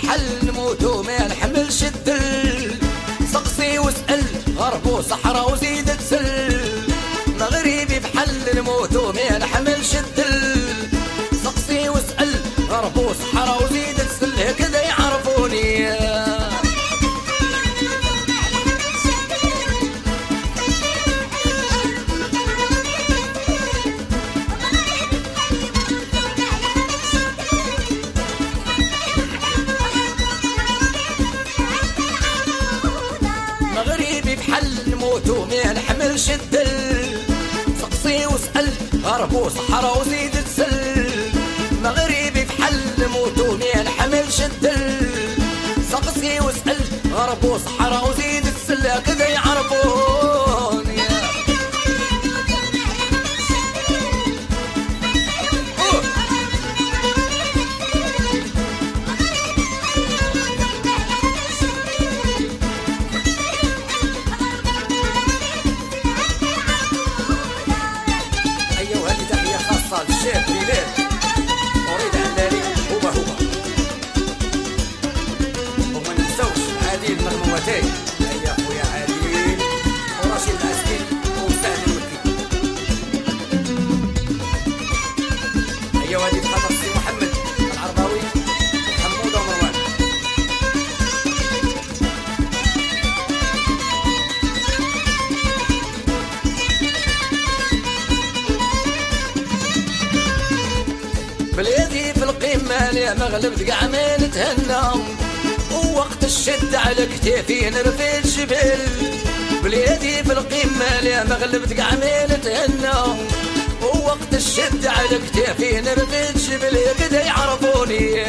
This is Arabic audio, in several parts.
بحل نموت وما نحملش الدل. سقسي واسأل غرب وصحراء وزيد تسل. مغربي بحل نموت وما نحملش الدل. سقسي واسأل غرب وصحراء وزيد تسل. هكذا يعرفوني. مغربي بحل نموت وما نحملش الدل. سقسي واسأل غرب وصحراء وزيد تسل. مغربي بحل نموت وما نحملش الدل. سقسي واسأل غرب وصحراء وزيد تسل. هكذا يعرفوني. الشيخ بلال أريد علالي هو وما ننسوش عادل مرمومتين. هيا خويا عادل ورشيد العسكري ومستعد المكي. هيا وهذه خاطر السي محمد العرباوي وحمود ومروان. بلادي في القمة يا مغلب تقع ما نتهنى. ووقت الشد على كتافي نرفد الجبل. بلادي في القمة يا مغلب تقع ما نتهنى. ووقت الشد على كتافي نرفد الجبل. هكذا يعرفوني.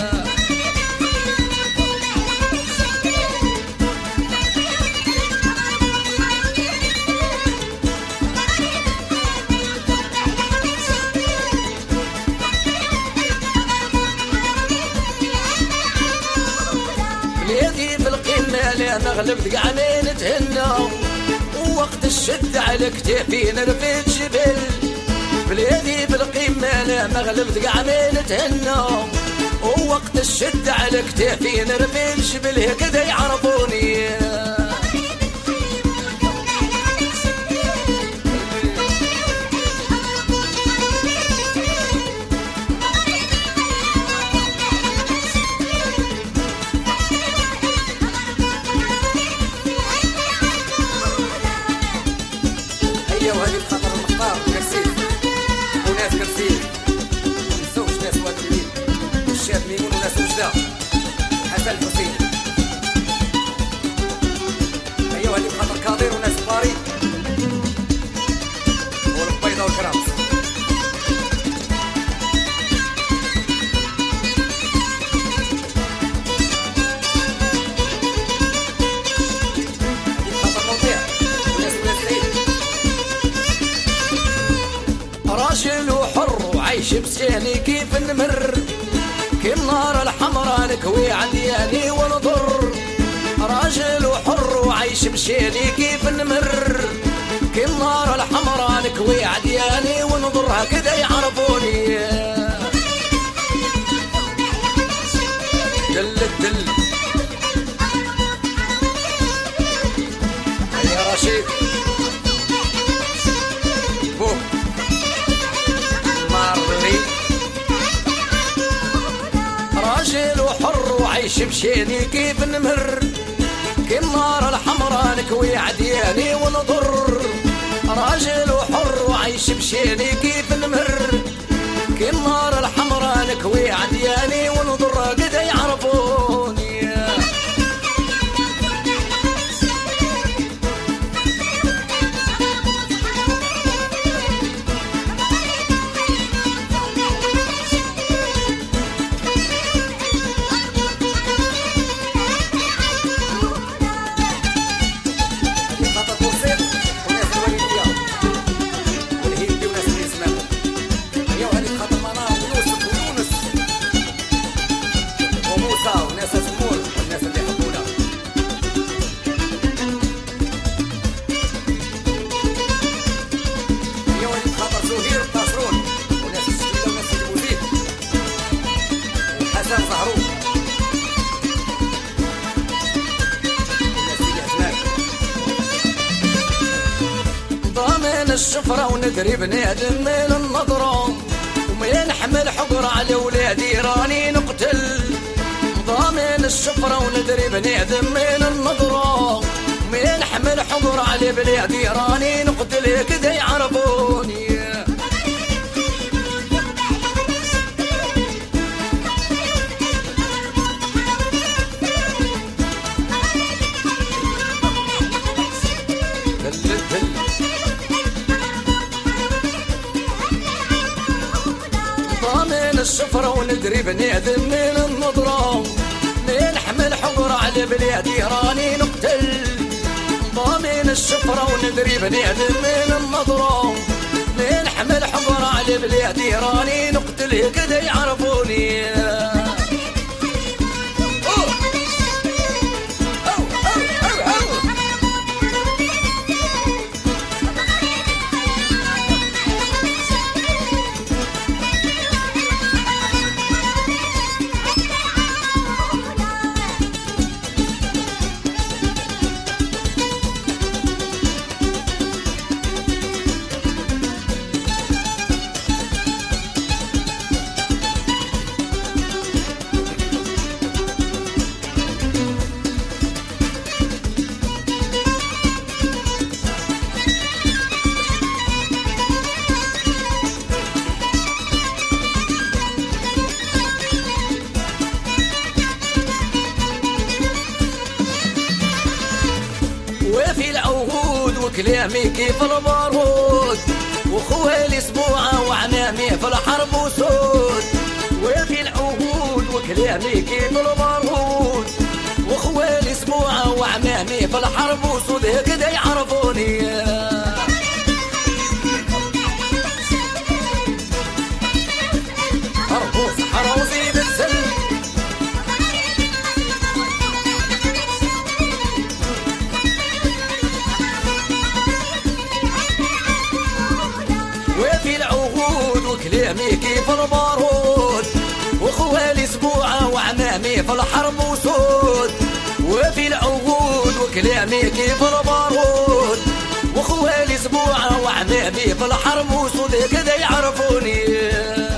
بلادي في القمة لا مغلب تقع ما نتهنى. ووقت الشد على كتافي نرفد جبل. بلادي في القمة لا مغلب تقع ما نتهنى. ووقت الشد على كتافي نرفد جبل. هكذا يعرفوني. وهذه بخاطر المختار كرسيف وناس كرسيف. منسوش ناس واد الليل الشاب ميمون وناس وجدة حسن الحسين. هيا وهذه بخاطر كاظير وناس باري والبيضة والكرامس. راجل وحر وعايش بسياني كيف نمر. كيم نار الحمراء نكوي عدياني ونضر. راجل وحر وعايش بسياني كيف نمر. كيم نار الحمراء نكوي عدياني ونضر. هكذا يعرفوني. دل الدل. يا رشيد بوك راجل وحر وعيش بشيني كيف نمر. كيم نار الحمراء نكوي عدياني ونضر. راجل وحر وعيش بشيني كيف نمر. كيم نار الحمراء نكوي عدياني ونضر. قد يعرفوني. الشفرة وندري بنادم من النظرة، ومين حمل حقر على ولادي راني نقتل. ضامن الشفرة وندري بنادم من النظرة، ومين حمل حقر على بلادي راني نقتل. كذا يعرفوني ضامن الشفرة وندري بنادم من النظرة، من حمل حقر على بلادي راني نقتل. ضامن الشفرة وندري بنادم من النظرة، من حمل حقر على بلادي راني نقتل. كذا يعرفوني وفي العهود وكلامي كيف البارود، وخوالي اسبوعه وعنامي في الحرب وسود. وفي العهود وكلامي كيف البارود، وخوالي اسبوعه وعنامي في الحرب وسود. هكذا يعرفوني أرقص حروسي بالسل. وفي العهود وكلامي كيف البارود، وخوالي اسبوعه وعنامي في الحرب وسود. وفي العهود وكلامي كيف البارود، وخوالي اسبوعه وعنامي في الحرب وسود. كذا يعرفوني